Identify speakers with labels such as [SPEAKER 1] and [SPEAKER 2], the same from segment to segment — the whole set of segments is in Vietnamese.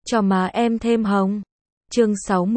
[SPEAKER 1] cho má em thêm hồng. Chương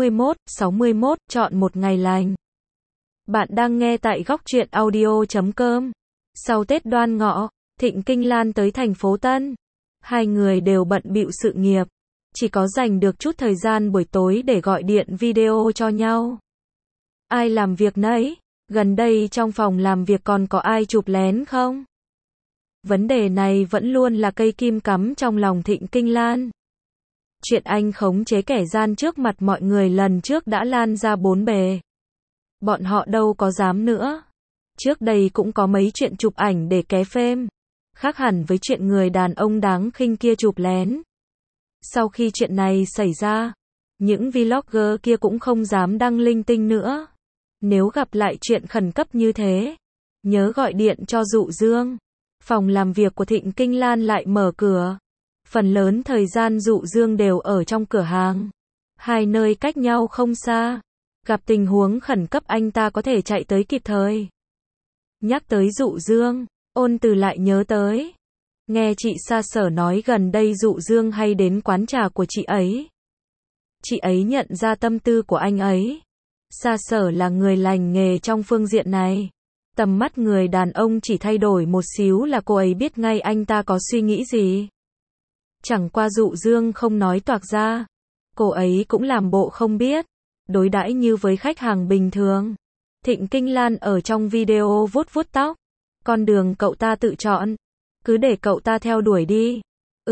[SPEAKER 1] 61, chọn một ngày lành. Bạn đang nghe tại góc truyện audio.com. Sau Tết Đoan Ngọ, Thịnh Kinh Lan tới thành phố Tân. Hai người đều bận bịu sự nghiệp, chỉ có dành được chút thời gian buổi tối để gọi điện video cho nhau. Ai làm việc nấy, gần đây trong phòng làm việc còn có ai chụp lén không? Vấn đề này vẫn luôn là cây kim cắm trong lòng Thịnh Kinh Lan. Chuyện anh khống chế kẻ gian trước mặt mọi người lần trước đã lan ra bốn bề. Bọn họ đâu có dám nữa. Trước đây cũng có mấy chuyện chụp ảnh để ké phêm, khác hẳn với chuyện người đàn ông đáng khinh kia chụp lén. Sau khi chuyện này xảy ra, những vlogger kia cũng không dám đăng linh tinh nữa. Nếu gặp lại chuyện khẩn cấp như thế, nhớ gọi điện cho Dụ Dương. Phòng làm việc của Thịnh Kinh Lan lại mở cửa. Phần lớn thời gian Dụ Dương đều ở trong cửa hàng. Hai nơi cách nhau không xa. Gặp tình huống khẩn cấp anh ta có thể chạy tới kịp thời. Nhắc tới Dụ Dương, Ôn Từ lại nhớ tới. Nghe chị Sa Sở nói gần đây Dụ Dương hay đến quán trà của chị ấy. Chị ấy nhận ra tâm tư của anh ấy. Sa Sở là người lành nghề trong phương diện này. Tầm mắt người đàn ông chỉ thay đổi một xíu là cô ấy biết ngay anh ta có suy nghĩ gì. Chẳng qua Dụ Dương không nói toạc ra. Cô ấy cũng làm bộ không biết. Đối đãi như với khách hàng bình thường. Thịnh Kinh Lan ở trong video vuốt vuốt tóc. Con đường cậu ta tự chọn. Cứ để cậu ta theo đuổi đi.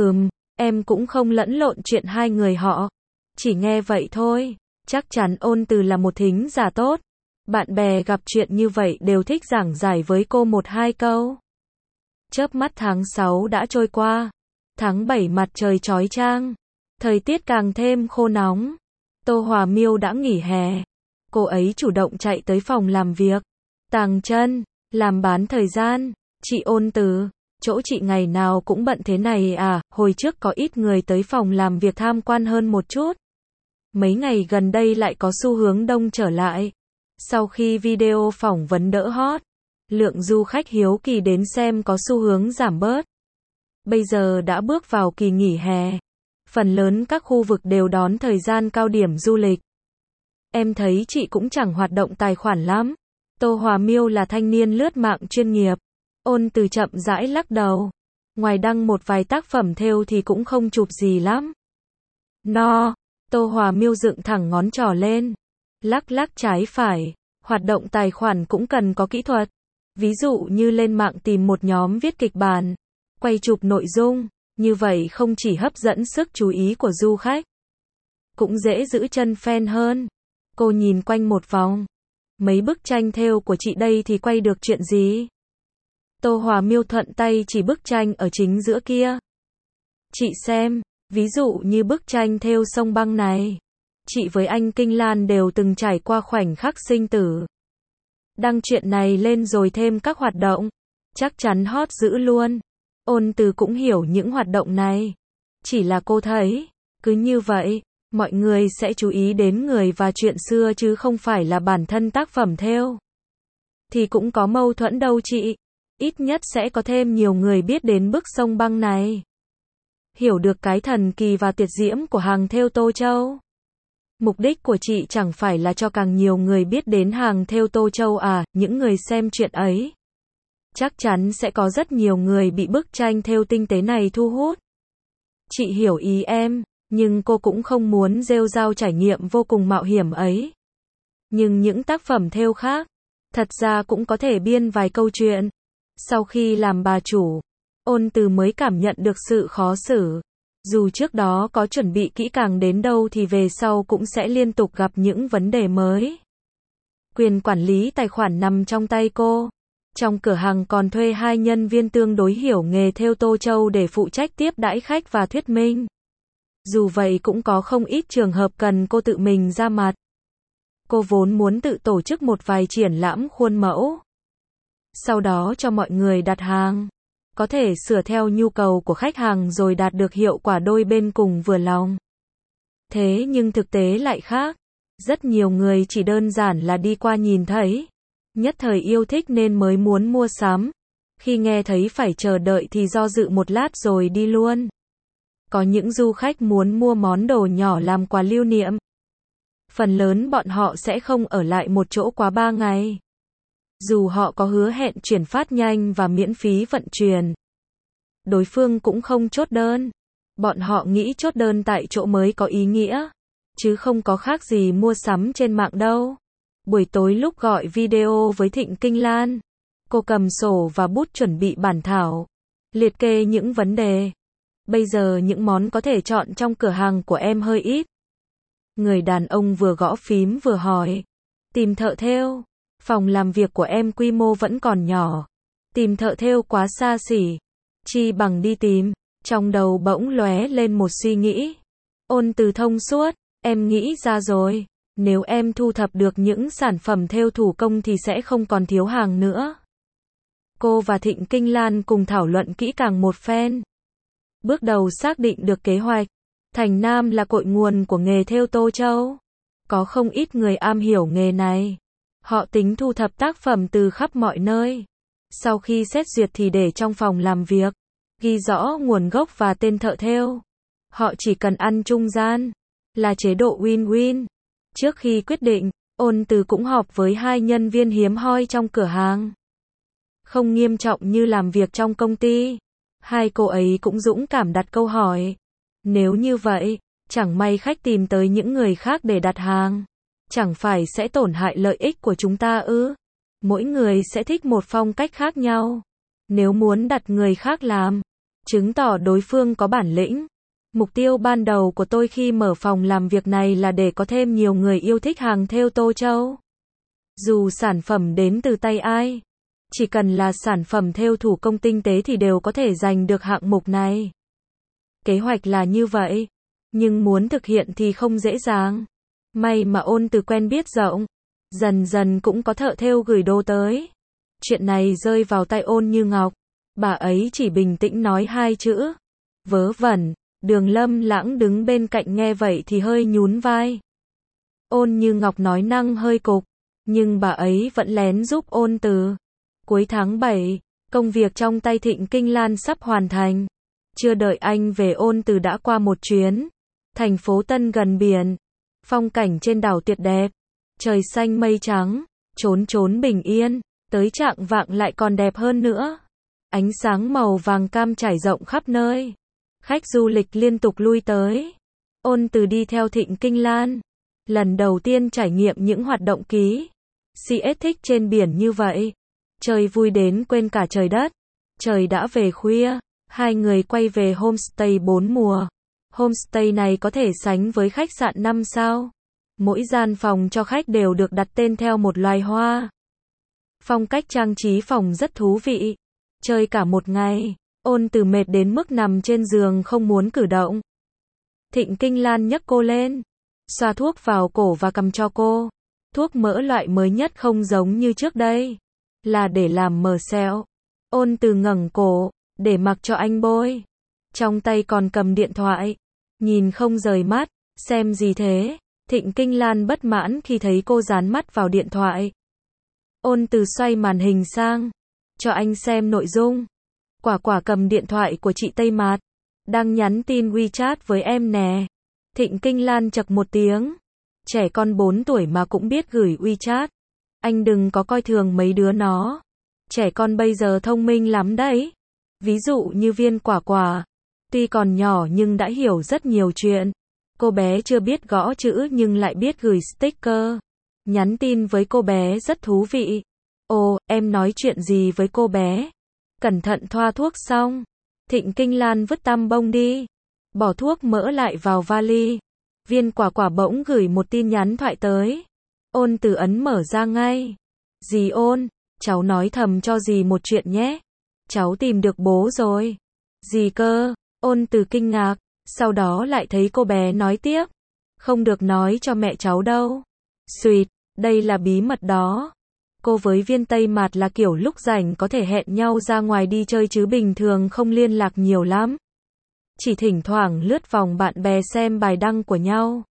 [SPEAKER 1] Em cũng không lẫn lộn chuyện hai người họ. Chỉ nghe vậy thôi. Chắc chắn Ôn Từ là một thính giả tốt. Bạn bè gặp chuyện như vậy đều thích giảng giải với cô một hai câu. Chớp mắt tháng 6 đã trôi qua. Tháng 7 mặt trời chói chang. Thời tiết càng thêm khô nóng. Tô Hòa Miêu đã nghỉ hè. Cô ấy chủ động chạy tới phòng làm việc. Tàng chân, làm bán thời gian. Chị Ôn Từ, chỗ chị ngày nào cũng bận thế này à? Hồi trước có ít người tới phòng làm việc tham quan hơn một chút. Mấy ngày gần đây lại có xu hướng đông trở lại. Sau khi video phỏng vấn đỡ hot, lượng du khách hiếu kỳ đến xem có xu hướng giảm bớt. Bây giờ đã bước vào kỳ nghỉ hè. Phần lớn các khu vực đều đón thời gian cao điểm du lịch. Em thấy chị cũng chẳng hoạt động tài khoản lắm. Tô Hòa Miêu là thanh niên lướt mạng chuyên nghiệp. Ôn Từ chậm rãi lắc đầu. Ngoài đăng một vài tác phẩm thêu thì cũng không chụp gì lắm. Tô Hòa Miêu dựng thẳng ngón trỏ lên. Lắc lắc trái phải. Hoạt động tài khoản cũng cần có kỹ thuật. Ví dụ như lên mạng tìm một nhóm viết kịch bản, quay chụp nội dung. Như vậy không chỉ hấp dẫn sức chú ý của du khách, cũng dễ giữ chân fan hơn. Cô nhìn quanh một vòng. Mấy bức tranh thêu của chị đây thì quay được chuyện gì? Tô Hòa Miêu thuận tay chỉ bức tranh ở chính giữa kia. Chị xem, ví dụ như bức tranh thêu sông băng này. Chị với anh Kinh Lan đều từng trải qua khoảnh khắc sinh tử. Đăng chuyện này lên rồi thêm các hoạt động, chắc chắn hot dữ luôn. Ôn Từ cũng hiểu những hoạt động này. Chỉ là cô thấy, cứ như vậy, mọi người sẽ chú ý đến người và chuyện xưa chứ không phải là bản thân tác phẩm thêu. Thì cũng có mâu thuẫn đâu chị. Ít nhất sẽ có thêm nhiều người biết đến bức sông băng này. Hiểu được cái thần kỳ và tuyệt diễm của hàng thêu Tô Châu. Mục đích của chị chẳng phải là cho càng nhiều người biết đến hàng thêu Tô Châu à? Những người xem chuyện ấy, chắc chắn sẽ có rất nhiều người bị bức tranh thêu tinh tế này thu hút. Chị hiểu ý em, nhưng cô cũng không muốn rêu rao trải nghiệm vô cùng mạo hiểm ấy. Nhưng những tác phẩm thêu khác, thật ra cũng có thể biên vài câu chuyện. Sau khi làm bà chủ, Ôn Từ mới cảm nhận được sự khó xử. Dù trước đó có chuẩn bị kỹ càng đến đâu thì về sau cũng sẽ liên tục gặp những vấn đề mới. Quyền quản lý tài khoản nằm trong tay cô. Trong cửa hàng còn thuê 2 nhân viên tương đối hiểu nghề thêu Tô Châu để phụ trách tiếp đãi khách và thuyết minh. Dù vậy cũng có không ít trường hợp cần cô tự mình ra mặt. Cô vốn muốn tự tổ chức một vài triển lãm khuôn mẫu. Sau đó cho mọi người đặt hàng. Có thể sửa theo nhu cầu của khách hàng rồi đạt được hiệu quả đôi bên cùng vừa lòng. Thế nhưng thực tế lại khác. Rất nhiều người chỉ đơn giản là đi qua nhìn thấy. Nhất thời yêu thích nên mới muốn mua sắm. Khi nghe thấy phải chờ đợi thì do dự một lát rồi đi luôn. Có những du khách muốn mua món đồ nhỏ làm quà lưu niệm. Phần lớn bọn họ sẽ không ở lại một chỗ quá 3 ngày. Dù họ có hứa hẹn chuyển phát nhanh và miễn phí vận chuyển. Đối phương cũng không chốt đơn. Bọn họ nghĩ chốt đơn tại chỗ mới có ý nghĩa. Chứ không có khác gì mua sắm trên mạng đâu. Buổi tối lúc gọi video với Thịnh Kinh Lan, cô cầm sổ và bút chuẩn bị bản thảo, liệt kê những vấn đề. Bây giờ những món có thể chọn trong cửa hàng của em hơi ít. Người đàn ông vừa gõ phím vừa hỏi. Tìm thợ thêu. Phòng làm việc của em quy mô vẫn còn nhỏ. Tìm thợ thêu quá xa xỉ. Chi bằng đi tìm. Trong đầu bỗng lóe lên một suy nghĩ. Ôn Từ thông suốt. Em nghĩ ra rồi. Nếu em thu thập được những sản phẩm thêu thủ công thì sẽ không còn thiếu hàng nữa. Cô và Thịnh Kinh Lan cùng thảo luận kỹ càng một phen. Bước đầu xác định được kế hoạch. Thành Nam là cội nguồn của nghề thêu Tô Châu. Có không ít người am hiểu nghề này. Họ tính thu thập tác phẩm từ khắp mọi nơi. Sau khi xét duyệt thì để trong phòng làm việc, ghi rõ nguồn gốc và tên thợ thêu. Họ chỉ cần ăn trung gian, là chế độ win-win. Trước khi quyết định, Ôn Từ cũng họp với 2 nhân viên hiếm hoi trong cửa hàng. Không nghiêm trọng như làm việc trong công ty. 2 cô ấy cũng dũng cảm đặt câu hỏi. Nếu như vậy, chẳng may khách tìm tới những người khác để đặt hàng. Chẳng phải sẽ tổn hại lợi ích của chúng ta ư? Mỗi người sẽ thích một phong cách khác nhau. Nếu muốn đặt người khác làm, chứng tỏ đối phương có bản lĩnh. Mục tiêu ban đầu của tôi khi mở phòng làm việc này là để có thêm nhiều người yêu thích hàng thêu Tô Châu. Dù sản phẩm đến từ tay ai, chỉ cần là sản phẩm thêu thủ công tinh tế thì đều có thể giành được hạng mục này. Kế hoạch là như vậy, nhưng muốn thực hiện thì không dễ dàng. May mà Ôn Từ quen biết rộng, dần dần cũng có thợ thêu gửi đồ tới. Chuyện này rơi vào tay Ôn Như Ngọc, bà ấy chỉ bình tĩnh nói 2 chữ: vớ vẩn. Đường Lâm Lãng đứng bên cạnh nghe vậy thì hơi nhún vai. Ôn Như Ngọc nói năng hơi cục, nhưng bà ấy vẫn lén giúp Ôn Từ. Cuối tháng 7, công việc trong tay Thịnh Kinh Lan sắp hoàn thành. Chưa đợi anh về Ôn Từ đã qua một chuyến. Thành phố Tân gần biển. Phong cảnh trên đảo tuyệt đẹp. Trời xanh mây trắng, chốn chốn bình yên. Tới chạng vạng lại còn đẹp hơn nữa. Ánh sáng màu vàng cam trải rộng khắp nơi. Khách du lịch liên tục lui tới. Ôn Từ đi theo Thịnh Kinh Lan. Lần đầu tiên trải nghiệm những hoạt động ký CS thích trên biển như vậy. Chơi vui đến quên cả trời đất. Trời đã về khuya. 2 người quay về homestay 4 mùa. Homestay này có thể sánh với khách sạn 5 sao. Mỗi gian phòng cho khách đều được đặt tên theo một loài hoa. Phong cách trang trí phòng rất thú vị. Chơi cả một ngày. Ôn Từ mệt đến mức nằm trên giường không muốn cử động. Thịnh Kinh Lan nhấc cô lên, xoa thuốc vào cổ và cầm cho cô. Thuốc mỡ loại mới nhất không giống như trước đây, là để làm mờ sẹo. Ôn Từ ngẩng cổ, để mặc cho anh bôi. Trong tay còn cầm điện thoại, nhìn không rời mắt. Xem gì thế? Thịnh Kinh Lan bất mãn khi thấy cô dán mắt vào điện thoại. Ôn Từ xoay màn hình sang, cho anh xem nội dung. Quả quả cầm điện thoại của chị Tây Mạt, đang nhắn tin WeChat với em nè. Thịnh Kinh Lan chậc một tiếng. Trẻ con 4 tuổi mà cũng biết gửi WeChat. Anh đừng có coi thường mấy đứa nó. Trẻ con bây giờ thông minh lắm đấy. Ví dụ như Viên Quả Quả. Tuy còn nhỏ nhưng đã hiểu rất nhiều chuyện. Cô bé chưa biết gõ chữ nhưng lại biết gửi sticker. Nhắn tin với cô bé rất thú vị. Ồ, em nói chuyện gì với cô bé? Cẩn thận thoa thuốc xong. Thịnh Kinh Lan vứt tăm bông đi. Bỏ thuốc mỡ lại vào vali. Viên Quả Quả bỗng gửi một tin nhắn thoại tới. Ôn Từ ấn mở ra ngay. Dì Ôn, cháu nói thầm cho dì một chuyện nhé. Cháu tìm được bố rồi. Dì cơ? Ôn Từ kinh ngạc. Sau đó lại thấy cô bé nói tiếp. Không được nói cho mẹ cháu đâu. Xuyệt, đây là bí mật đó. Cô với Viên Tây Mạt là kiểu lúc rảnh có thể hẹn nhau ra ngoài đi chơi chứ bình thường không liên lạc nhiều lắm. Chỉ thỉnh thoảng lướt vòng bạn bè xem bài đăng của nhau.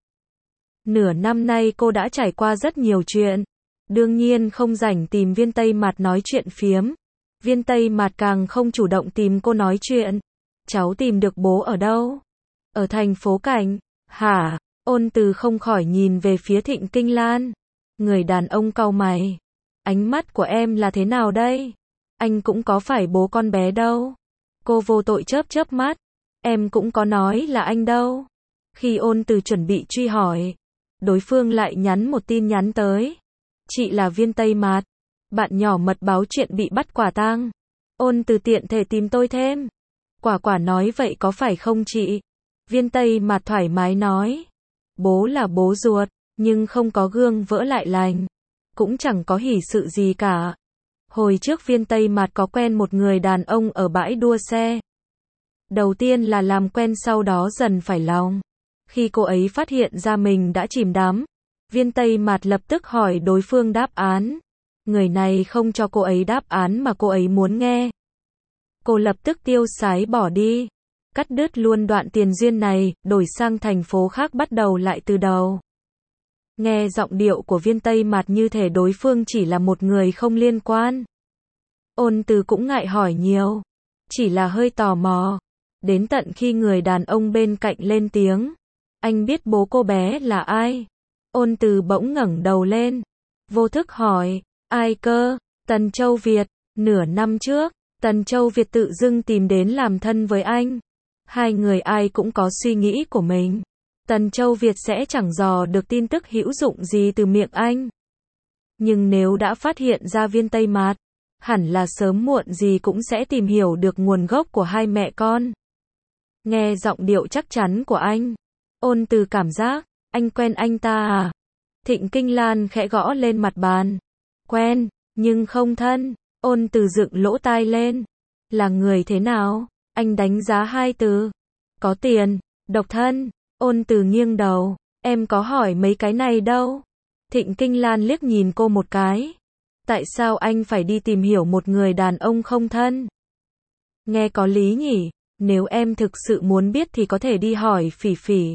[SPEAKER 1] Nửa năm nay cô đã trải qua rất nhiều chuyện. Đương nhiên không rảnh tìm Viên Tây Mạt nói chuyện phiếm. Viên Tây Mạt càng không chủ động tìm cô nói chuyện. Cháu tìm được bố ở đâu? Ở thành phố Cảnh, hả? Ôn Từ không khỏi nhìn về phía Thịnh Kinh Lan. Người đàn ông cau mày. Ánh mắt của em là thế nào đây? Anh cũng có phải bố con bé đâu. Cô vô tội chớp chớp mắt. Em cũng có nói là anh đâu. Khi Ôn Từ chuẩn bị truy hỏi, đối phương lại nhắn một tin nhắn tới. Chị là Viên Tây Mạt. Bạn nhỏ mật báo chuyện bị bắt quả tang. Ôn Từ tiện thể tìm tôi thêm. Quả quả nói vậy có phải không chị? Viên Tây Mạt thoải mái nói. Bố là bố ruột, nhưng không có gương vỡ lại lành. Cũng chẳng có hỉ sự gì cả. Hồi trước Viên Tây Mạt có quen một người đàn ông ở bãi đua xe. Đầu tiên là làm quen, sau đó dần phải lòng. Khi cô ấy phát hiện ra mình đã chìm đắm, Viên Tây Mạt lập tức hỏi đối phương đáp án. Người này không cho cô ấy đáp án mà cô ấy muốn nghe. Cô lập tức tiêu sái bỏ đi. Cắt đứt luôn đoạn tiền duyên này, đổi sang thành phố khác bắt đầu lại từ đầu. Nghe giọng điệu của Viên Tây Mạt như thể đối phương chỉ là một người không liên quan. Ôn Từ cũng ngại hỏi nhiều. Chỉ là hơi tò mò. Đến tận khi người đàn ông bên cạnh lên tiếng. Anh biết bố cô bé là ai? Ôn Từ bỗng ngẩng đầu lên. Vô thức hỏi. Ai cơ? Tần Châu Việt. Nửa năm trước, Tần Châu Việt tự dưng tìm đến làm thân với anh. Hai người ai cũng có suy nghĩ của mình. Tần Châu Việt sẽ chẳng dò được tin tức hữu dụng gì từ miệng anh. Nhưng nếu đã phát hiện ra Viên Tây Mạt, hẳn là sớm muộn gì cũng sẽ tìm hiểu được nguồn gốc của hai mẹ con. Nghe giọng điệu chắc chắn của anh, Ôn Từ cảm giác, anh quen anh ta à? Thịnh Kinh Lan khẽ gõ lên mặt bàn. Quen, nhưng không thân. Ôn Từ dựng lỗ tai lên. Là người thế nào? Anh đánh giá hai từ. Có tiền, độc thân. Ôn Từ nghiêng đầu. Em có hỏi mấy cái này đâu. Thịnh Kinh Lan liếc nhìn cô một cái. Tại sao anh phải đi tìm hiểu một người đàn ông không thân? Nghe có lý nhỉ? Nếu em thực sự muốn biết thì có thể đi hỏi Phỉ Phỉ.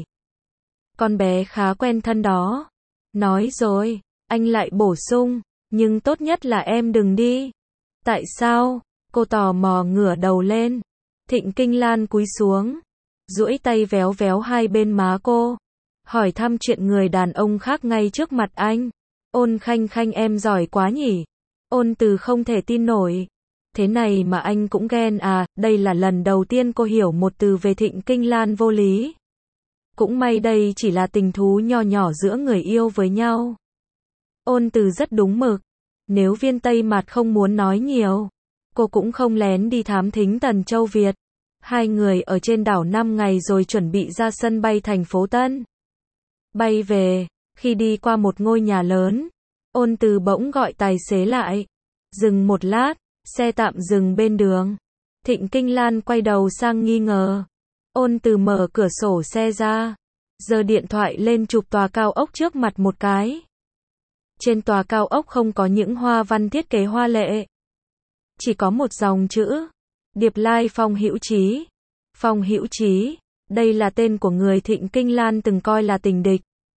[SPEAKER 1] Con bé khá quen thân đó. Nói rồi, anh lại bổ sung. Nhưng tốt nhất là em đừng đi. Tại sao? Cô tò mò ngửa đầu lên. Thịnh Kinh Lan cúi xuống, duỗi tay véo véo hai bên má cô. Hỏi thăm chuyện người đàn ông khác ngay trước mặt anh. Ôn Khanh Khanh em giỏi quá nhỉ. Ôn Từ không thể tin nổi. Thế này mà anh cũng ghen à? Đây là lần đầu tiên cô hiểu một từ về Thịnh Kinh Lan vô lý. Cũng may đây chỉ là tình thú nho nhỏ giữa người yêu với nhau. Ôn Từ rất đúng mực. Nếu Viên Tây Mạt không muốn nói nhiều, cô cũng không lén đi thám thính Tần Châu Việt. Hai người ở trên đảo 5 ngày rồi chuẩn bị ra sân bay thành phố Tân. Bay về, khi đi qua một ngôi nhà lớn, Ôn Từ bỗng gọi tài xế lại. Dừng một lát, xe tạm dừng bên đường. Thịnh Kinh Lan quay đầu sang nghi ngờ. Ôn Từ mở cửa sổ xe ra, giơ điện thoại lên chụp tòa cao ốc trước mặt một cái. Trên tòa cao ốc không có những hoa văn thiết kế hoa lệ. Chỉ có một dòng chữ. Điệp Lai Phong Hữu Chí. Phong Hữu Chí. Đây là tên của người Thịnh Kinh Lan từng coi là tình địch.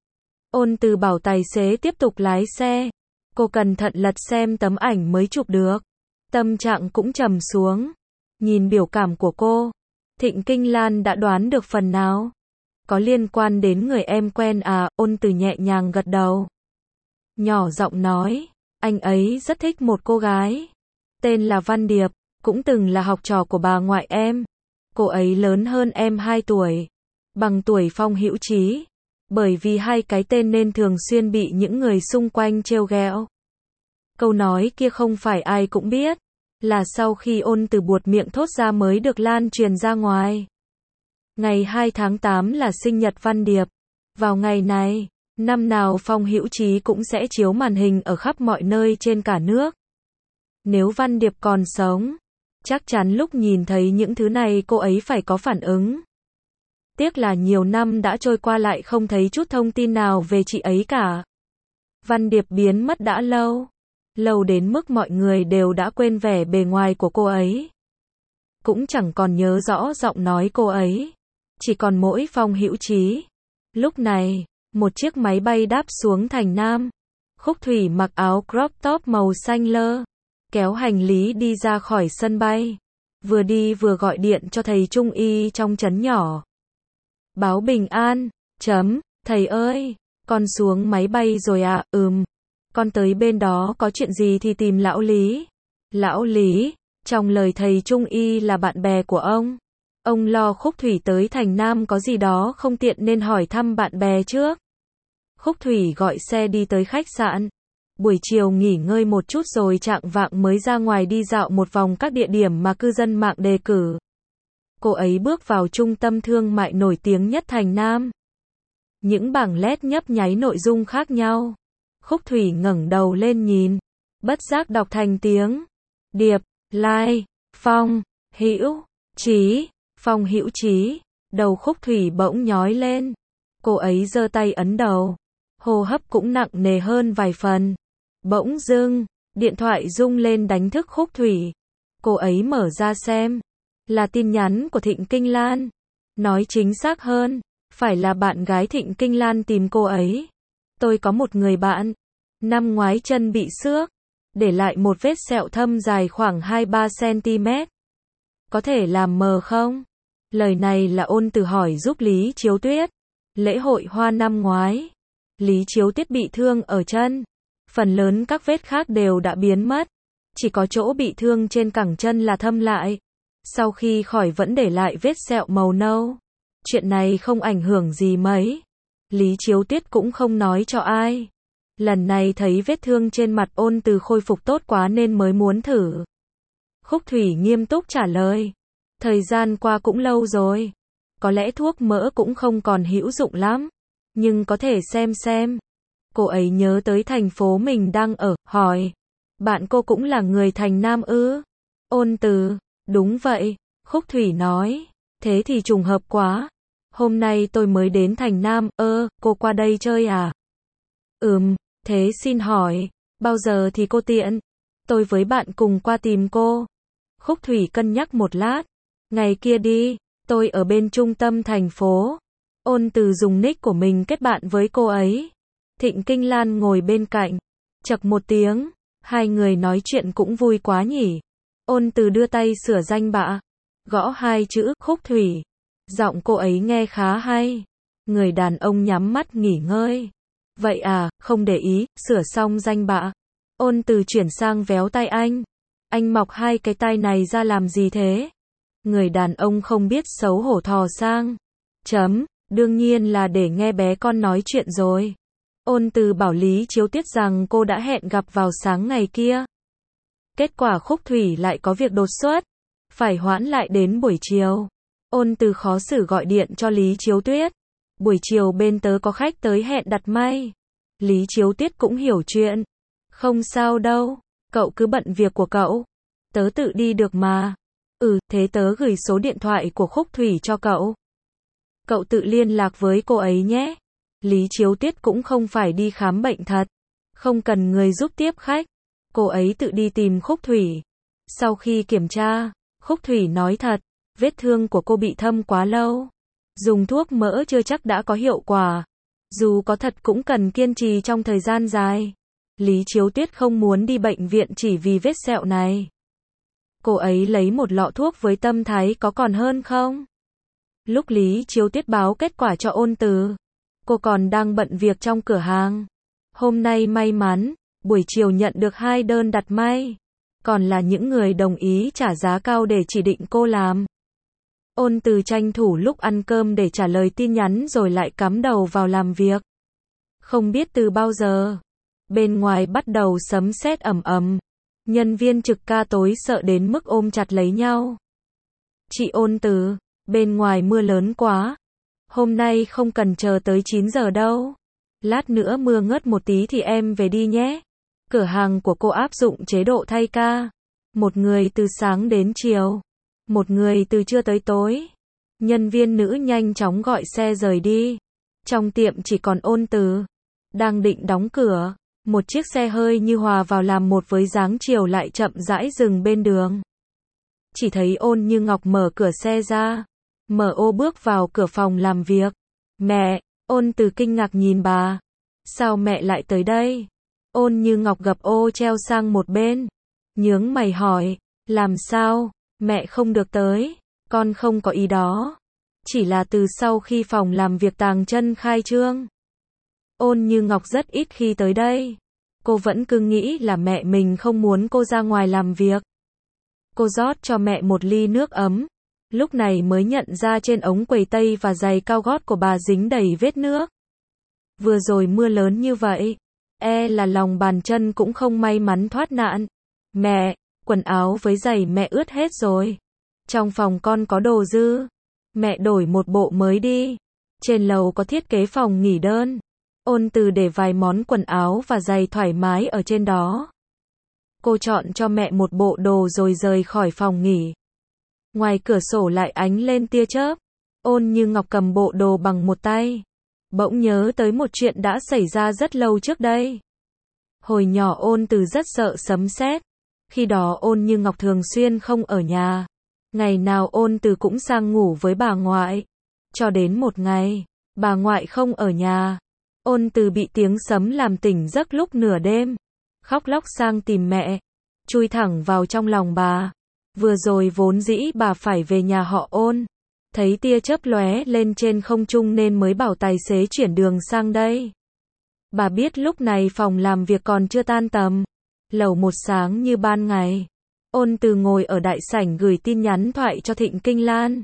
[SPEAKER 1] Ôn Từ bảo tài xế tiếp tục lái xe. Cô cẩn thận lật xem tấm ảnh mới chụp được. Tâm trạng cũng trầm xuống. Nhìn biểu cảm của cô, Thịnh Kinh Lan đã đoán được phần nào. Có liên quan đến người em quen à? Ôn Từ nhẹ nhàng gật đầu. Nhỏ giọng nói, anh ấy rất thích một cô gái. Tên là Văn Điệp, cũng từng là học trò của bà ngoại em. Cô ấy lớn hơn em 2 tuổi. Bằng tuổi Phong Hữu Chí. Bởi vì hai cái tên nên thường xuyên bị những người xung quanh trêu ghẹo. Câu nói kia không phải ai cũng biết. Là sau khi Ôn Từ buột miệng thốt ra mới được lan truyền ra ngoài. Ngày 2 tháng 8 là sinh nhật Văn Điệp. Vào ngày này, năm nào Phong Hữu Chí cũng sẽ chiếu màn hình ở khắp mọi nơi trên cả nước. Nếu Văn Điệp còn sống, chắc chắn lúc nhìn thấy những thứ này cô ấy phải có phản ứng. Tiếc là nhiều năm đã trôi qua lại không thấy chút thông tin nào về chị ấy cả. Văn Điệp biến mất đã lâu. Lâu đến mức mọi người đều đã quên vẻ bề ngoài của cô ấy. Cũng chẳng còn nhớ rõ giọng nói cô ấy. Chỉ còn mỗi Phong Hữu Chí. Lúc này, một chiếc máy bay đáp xuống thành Nam. Khúc Thủy mặc áo crop top màu xanh lơ, kéo hành lý đi ra khỏi sân bay. Vừa đi vừa gọi điện cho thầy trung y trong trấn nhỏ. Báo bình an. Thầy ơi, con xuống máy bay rồi ạ. Con tới bên đó có chuyện gì thì tìm lão Lý. Lão Lý, trong lời thầy Trung Y là bạn bè của ông. Ông lo Khúc Thủy tới thành Nam có gì đó không tiện nên hỏi thăm bạn bè trước. Khúc Thủy gọi xe đi tới khách sạn. Buổi chiều nghỉ ngơi một chút rồi chạng vạng mới ra ngoài đi dạo một vòng các địa điểm mà cư dân mạng đề cử. Cô ấy bước vào trung tâm thương mại nổi tiếng nhất thành Nam. Những bảng LED nhấp nháy nội dung khác nhau. Khúc Thủy ngẩng đầu lên nhìn, bất giác đọc thành tiếng. Điệp, Lai, Phong, Hữu, Chí, Phong Hữu Chí. Đầu Khúc Thủy bỗng nhói lên. Cô ấy giơ tay ấn đầu. Hô hấp cũng nặng nề hơn vài phần. Bỗng dưng, điện thoại rung lên đánh thức Khúc Thủy. Cô ấy mở ra xem. Là tin nhắn của Thịnh Kinh Lan. Nói chính xác hơn, phải là bạn gái Thịnh Kinh Lan tìm cô ấy. Tôi có một người bạn, năm ngoái chân bị xước, để lại một vết sẹo thâm dài khoảng 2-3 cm. Có thể làm mờ không? Lời này là Ôn Từ hỏi giúp Lý Chiếu Tuyết. Lễ hội hoa năm ngoái, Lý Chiếu Tuyết bị thương ở chân. Phần lớn các vết khác đều đã biến mất. Chỉ có chỗ bị thương trên cẳng chân là thâm lại. Sau khi khỏi vẫn để lại vết sẹo màu nâu. Chuyện này không ảnh hưởng gì mấy. Lý Chiếu Tuyết cũng không nói cho ai. Lần này thấy vết thương trên mặt Ôn Từ khôi phục tốt quá nên mới muốn thử. Khúc Thủy nghiêm túc trả lời. Thời gian qua cũng lâu rồi. Có lẽ thuốc mỡ cũng không còn hữu dụng lắm. Nhưng có thể xem. Cô ấy nhớ tới thành phố mình đang ở, hỏi. Bạn cô cũng là người thành Nam ư? Ôn Từ, đúng vậy. Khúc Thủy nói. Thế thì trùng hợp quá. Hôm nay tôi mới đến thành Nam, cô qua đây chơi à? Thế xin hỏi, bao giờ thì cô tiện? Tôi với bạn cùng qua tìm cô. Khúc Thủy cân nhắc một lát. Ngày kia đi, tôi ở bên trung tâm thành phố. Ôn Từ dùng nick của mình kết bạn với cô ấy. Thịnh Kinh Lan ngồi bên cạnh. Chậc một tiếng, hai người nói chuyện cũng vui quá nhỉ. Ôn Từ đưa tay sửa danh bạ. Gõ hai chữ Khúc Thủy. Giọng cô ấy nghe khá hay. Người đàn ông nhắm mắt nghỉ ngơi. Vậy à, không để ý, sửa xong danh bạ. Ôn Từ chuyển sang véo tay anh. Anh mọc hai cái tai này ra làm gì thế? Người đàn ông không biết xấu hổ thò sang. Đương nhiên là để nghe bé con nói chuyện rồi. Ôn Từ bảo Lý Chiếu Tuyết rằng cô đã hẹn gặp vào sáng ngày kia. Kết quả Khúc Thủy lại có việc đột xuất. Phải hoãn lại đến buổi chiều. Ôn Từ khó xử gọi điện cho Lý Chiếu Tuyết. Buổi chiều bên tớ có khách tới hẹn đặt may. Lý Chiếu Tuyết cũng hiểu chuyện. Không sao đâu, cậu cứ bận việc của cậu. Tớ tự đi được mà. Thế tớ gửi số điện thoại của Khúc Thủy cho cậu. Cậu tự liên lạc với cô ấy nhé. Lý Chiếu Tuyết cũng không phải đi khám bệnh thật. Không cần người giúp tiếp khách. Cô ấy tự đi tìm Khúc Thủy. Sau khi kiểm tra, Khúc Thủy nói thật. Vết thương của cô bị thâm quá lâu. Dùng thuốc mỡ chưa chắc đã có hiệu quả. Dù có thật cũng cần kiên trì trong thời gian dài. Lý Chiếu Tuyết không muốn đi bệnh viện chỉ vì vết sẹo này. Cô ấy lấy một lọ thuốc với tâm thái có còn hơn không? Lúc Lý Chiếu Tuyết báo kết quả cho Ôn Từ, cô còn đang bận việc trong cửa hàng. Hôm nay may mắn, buổi chiều nhận được 2 đơn đặt may. Còn là những người đồng ý trả giá cao để chỉ định cô làm. Ôn Từ tranh thủ lúc ăn cơm để trả lời tin nhắn rồi lại cắm đầu vào làm việc. Không biết từ bao giờ, bên ngoài bắt đầu sấm sét ầm ầm. Nhân viên trực ca tối sợ đến mức ôm chặt lấy nhau. Chị Ôn Từ, bên ngoài mưa lớn quá. Hôm nay không cần chờ tới 9 giờ đâu. Lát nữa mưa ngớt một tí thì em về đi nhé. Cửa hàng của cô áp dụng chế độ thay ca. Một người từ sáng đến chiều. Một người từ trưa tới tối. Nhân viên nữ nhanh chóng gọi xe rời đi. Trong tiệm chỉ còn Ôn Từ. Đang định đóng cửa. Một chiếc xe hơi như hòa vào làm một với dáng chiều lại chậm rãi dừng bên đường. Chỉ thấy Ôn Như Ngọc mở cửa xe ra. Mở ô bước vào cửa phòng làm việc. Mẹ, Ôn Từ kinh ngạc nhìn bà. Sao mẹ lại tới đây? Ôn Như Ngọc gập ô treo sang một bên. Nhướng mày hỏi, làm sao? Mẹ không được tới. Con không có ý đó. Chỉ là từ sau khi phòng làm việc Tàng Chân khai trương, Ôn Như Ngọc rất ít khi tới đây. Cô vẫn cứ nghĩ là mẹ mình không muốn cô ra ngoài làm việc. Cô rót cho mẹ một ly nước ấm, lúc này mới nhận ra trên ống quầy tây và giày cao gót của bà dính đầy vết nước. Vừa rồi mưa lớn như vậy, là lòng bàn chân cũng không may mắn thoát nạn. Mẹ, quần áo với giày mẹ ướt hết rồi. Trong phòng con có đồ dư. Mẹ đổi một bộ mới đi. Trên lầu có thiết kế phòng nghỉ đơn. Ôn Từ để vài món quần áo và giày thoải mái ở trên đó. Cô chọn cho mẹ một bộ đồ rồi rời khỏi phòng nghỉ. Ngoài cửa sổ lại ánh lên tia chớp. Ôn Như Ngọc cầm bộ đồ bằng một tay. Bỗng nhớ tới một chuyện đã xảy ra rất lâu trước đây. Hồi nhỏ Ôn Từ rất sợ sấm sét. Khi đó Ôn Như Ngọc thường xuyên không ở nhà. Ngày nào Ôn Từ cũng sang ngủ với bà ngoại. Cho đến một ngày, bà ngoại không ở nhà. Ôn Từ bị tiếng sấm làm tỉnh giấc lúc nửa đêm. Khóc lóc sang tìm mẹ. Chui thẳng vào trong lòng bà. Vừa rồi vốn dĩ bà phải về nhà họ Ôn. Thấy tia chớp lóe lên trên không trung nên mới bảo tài xế chuyển đường sang đây. Bà biết lúc này phòng làm việc còn chưa tan tầm. Lầu một sáng như ban ngày. Ôn Từ ngồi ở đại sảnh gửi tin nhắn thoại cho Thịnh Kinh Lan.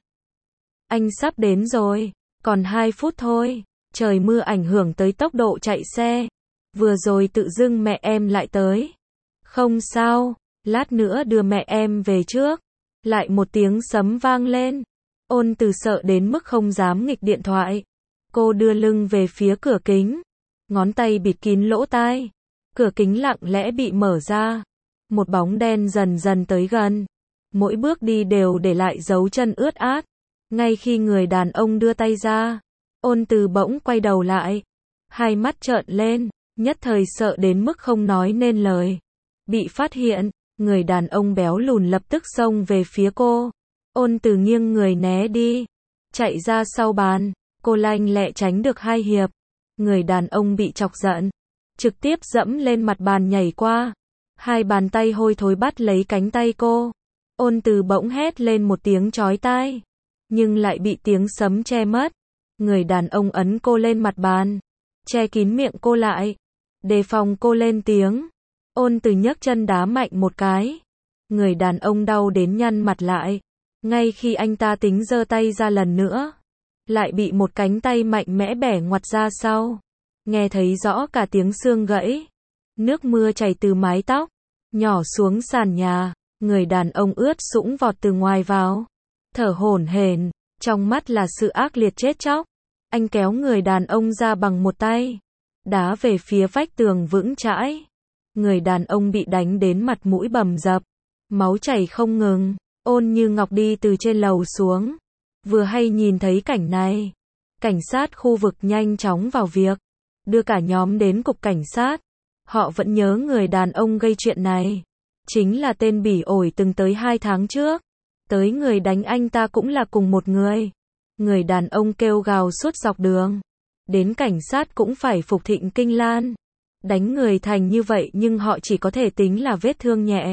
[SPEAKER 1] Anh sắp đến rồi, còn 2 phút thôi. Trời mưa ảnh hưởng tới tốc độ chạy xe. Vừa rồi tự dưng mẹ em lại tới. Không sao, lát nữa đưa mẹ em về trước. Lại một tiếng sấm vang lên. Ôn Từ sợ đến mức không dám nghịch điện thoại. Cô đưa lưng về phía cửa kính. Ngón tay bịt kín lỗ tai. Cửa kính lặng lẽ bị mở ra. Một bóng đen dần dần tới gần. Mỗi bước đi đều để lại dấu chân ướt át. Ngay khi người đàn ông đưa tay ra, Ôn Từ bỗng quay đầu lại. Hai mắt trợn lên, nhất thời sợ đến mức không nói nên lời. Bị phát hiện, người đàn ông béo lùn lập tức xông về phía cô. Ôn Từ nghiêng người né đi. Chạy ra sau bàn, cô lanh lẹ tránh được 2 hiệp. Người đàn ông bị chọc giận. Trực tiếp dẫm lên mặt bàn nhảy qua. 2 bàn tay hôi thối bắt lấy cánh tay cô. Ôn Từ bỗng hét lên một tiếng chói tai. Nhưng lại bị tiếng sấm che mất. Người đàn ông ấn cô lên mặt bàn. Che kín miệng cô lại. Đề phòng cô lên tiếng. Ôn Từ nhấc chân đá mạnh một cái. Người đàn ông đau đến nhăn mặt lại. Ngay khi anh ta tính giơ tay ra lần nữa, lại bị một cánh tay mạnh mẽ bẻ ngoặt ra sau. Nghe thấy rõ cả tiếng xương gãy. Nước mưa chảy từ mái tóc, nhỏ xuống sàn nhà. Người đàn ông ướt sũng vọt từ ngoài vào. Thở hổn hển, trong mắt là sự ác liệt chết chóc. Anh kéo người đàn ông ra bằng một tay. Đá về phía vách tường vững chãi. Người đàn ông bị đánh đến mặt mũi bầm dập. Máu chảy không ngừng. Ôn Như Ngọc đi từ trên lầu xuống. Vừa hay nhìn thấy cảnh này. Cảnh sát khu vực nhanh chóng vào việc. Đưa cả nhóm đến cục cảnh sát. Họ vẫn nhớ người đàn ông gây chuyện này. Chính là tên bỉ ổi từng tới 2 tháng trước. Tới người đánh anh ta cũng là cùng một người. Người đàn ông kêu gào suốt dọc đường. Đến cảnh sát cũng phải phục Thịnh Kinh Lan. Đánh người thành như vậy nhưng họ chỉ có thể tính là vết thương nhẹ.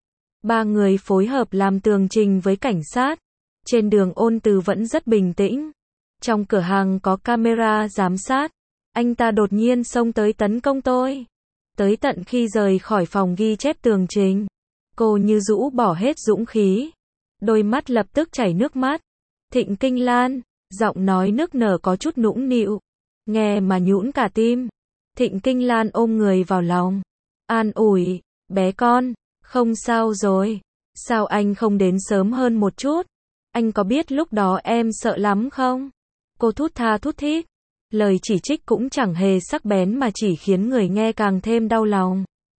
[SPEAKER 1] 3 người phối hợp làm tường trình với cảnh sát. Trên đường Ôn Từ vẫn rất bình tĩnh. Trong cửa hàng có camera giám sát. Anh ta đột nhiên xông tới tấn công tôi. Tới tận khi rời khỏi phòng ghi chép tường trình, cô như rũ bỏ hết dũng khí. Đôi mắt lập tức chảy nước mắt. Thịnh Kinh Lan, giọng nói nức nở có chút nũng nịu. Nghe mà nhũn cả tim. Thịnh Kinh Lan ôm người vào lòng. An ủi, bé con, không sao rồi. Sao anh không đến sớm hơn một chút? Anh có biết lúc đó em sợ lắm không? Cô thút tha thút thít. Lời chỉ trích cũng chẳng hề sắc bén mà chỉ khiến người nghe càng thêm đau lòng.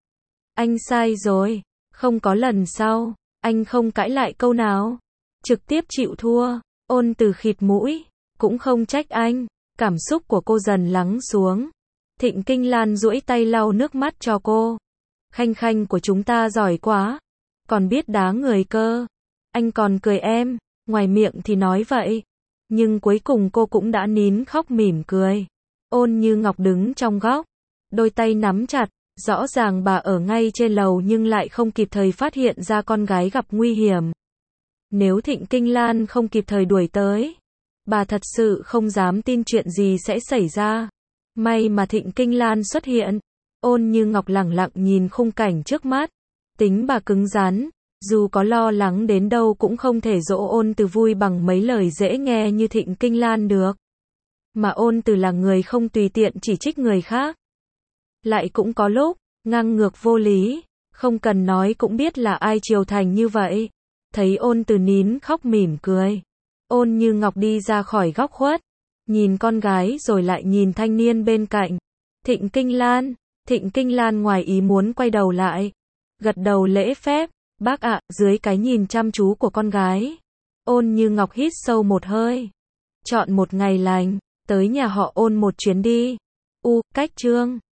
[SPEAKER 1] Anh sai rồi. Không có lần sau. Anh không cãi lại câu nào. Trực tiếp chịu thua. Ôn Từ khịt mũi. Cũng không trách anh. Cảm xúc của cô dần lắng xuống. Thịnh Kinh Lan duỗi tay lau nước mắt cho cô. Khanh khanh của chúng ta giỏi quá. Còn biết đá người cơ. Anh còn cười em. Ngoài miệng thì nói vậy. Nhưng cuối cùng cô cũng đã nín khóc mỉm cười. Ôn Như Ngọc đứng trong góc. Đôi tay nắm chặt. Rõ ràng bà ở ngay trên lầu nhưng lại không kịp thời phát hiện ra con gái gặp nguy hiểm. Nếu Thịnh Kinh Lan không kịp thời đuổi tới, Bà thật sự không dám tin chuyện gì sẽ xảy ra. May mà Thịnh Kinh Lan xuất hiện. Ôn Như Ngọc lẳng lặng nhìn khung cảnh trước mắt. Tính bà cứng rắn, dù có lo lắng đến đâu cũng không thể dỗ Ôn Từ vui bằng mấy lời dễ nghe như Thịnh Kinh Lan được. Mà Ôn Từ là người không tùy tiện chỉ trích người khác. Lại cũng có lúc, ngang ngược vô lý, không cần nói cũng biết là ai chiều thành như vậy. Thấy Ôn Từ nín khóc mỉm cười. Ôn Như Ngọc đi ra khỏi góc khuất, nhìn con gái rồi lại nhìn thanh niên bên cạnh. Thịnh Kinh Lan ngoài ý muốn quay đầu lại, gật đầu lễ phép, bác ạ, dưới cái nhìn chăm chú của con gái. Ôn Như Ngọc hít sâu một hơi. Chọn một ngày lành, tới nhà họ Ôn một chuyến đi. Cách chương